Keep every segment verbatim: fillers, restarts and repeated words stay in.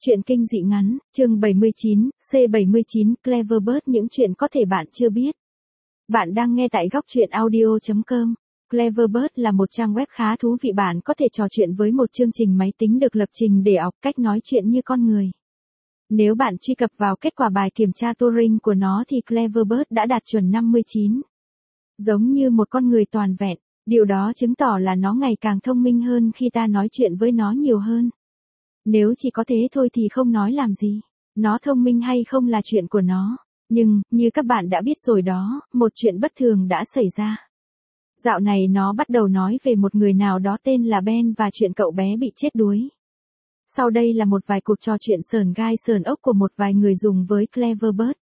Chuyện kinh dị ngắn, chương bảy mươi chín, C bảy mươi chín, Cleverbird những chuyện có thể bạn chưa biết. Bạn đang nghe tại góc chuyện audio chấm com. Cleverbird là một trang web khá thú vị, bạn có thể trò chuyện với một chương trình máy tính được lập trình để học cách nói chuyện như con người. Nếu bạn truy cập vào kết quả bài kiểm tra Turing của nó thì Cleverbird đã đạt chuẩn năm mươi chín. Giống như một con người toàn vẹn, điều đó chứng tỏ là nó ngày càng thông minh hơn khi ta nói chuyện với nó nhiều hơn. Nếu chỉ có thế thôi thì không nói làm gì. Nó thông minh hay không là chuyện của nó. Nhưng, như các bạn đã biết rồi đó, một chuyện bất thường đã xảy ra. Dạo này nó bắt đầu nói về một người nào đó tên là Ben và chuyện cậu bé bị chết đuối. Sau đây là một vài cuộc trò chuyện sởn gai sởn ốc của một vài người dùng với Cleverbird.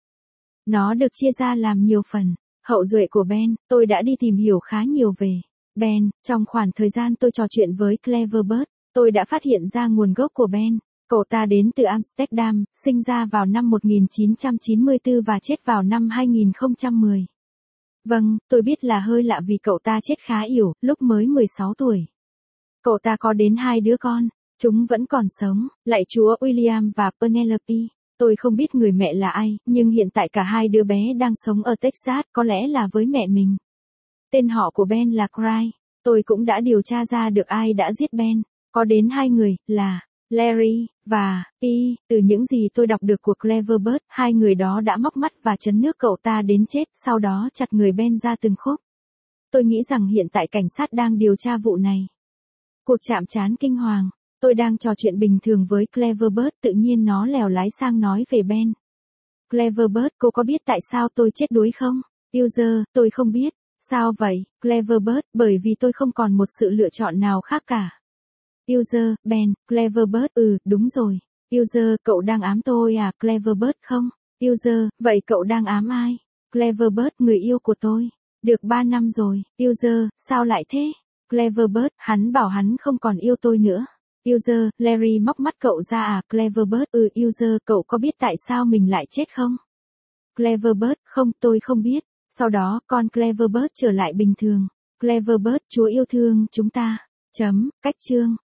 Nó được chia ra làm nhiều phần. Hậu duệ của Ben, tôi đã đi tìm hiểu khá nhiều về Ben. Trong khoảng thời gian tôi trò chuyện với Cleverbird, tôi đã phát hiện ra nguồn gốc của Ben. Cậu ta đến từ Amsterdam, sinh ra vào năm một nghìn chín trăm chín mươi tư và chết vào năm hai nghìn không trăm mười. Vâng, tôi biết là hơi lạ vì cậu ta chết khá yểu, lúc mới mười sáu tuổi. Cậu ta có đến hai đứa con, chúng vẫn còn sống, lạy Chúa William và Penelope. Tôi không biết người mẹ là ai, nhưng hiện tại cả hai đứa bé đang sống ở Texas, có lẽ là với mẹ mình. Tên họ của Ben là Cry. Tôi cũng đã điều tra ra được ai đã giết Ben. Có đến hai người, là Larry và P. Từ những gì tôi đọc được của Cleverbird, hai người đó đã móc mắt và chấn nước cậu ta đến chết, sau đó chặt người Ben ra từng khúc. Tôi nghĩ rằng hiện tại cảnh sát đang điều tra vụ này. Cuộc chạm trán kinh hoàng. Tôi đang trò chuyện bình thường với Cleverbird, tự nhiên nó lèo lái sang nói về Ben. Cleverbird, cô có biết tại sao tôi chết đuối không? User, tôi không biết. Sao vậy, Cleverbird? Bởi vì tôi không còn một sự lựa chọn nào khác cả. User, Ben, Cleverbird, ừ, đúng rồi. User, cậu đang ám tôi à, Cleverbird không? User, vậy cậu đang ám ai? Cleverbird, người yêu của tôi. Được ba năm rồi. User, sao lại thế? Cleverbird, hắn bảo hắn không còn yêu tôi nữa. User, Larry móc mắt cậu ra à, Cleverbird, ừ, User, cậu có biết tại sao mình lại chết không? Cleverbird, không, tôi không biết. Sau đó, con Cleverbird trở lại bình thường. Cleverbird, Chúa yêu thương chúng ta. Chấm, cách chương.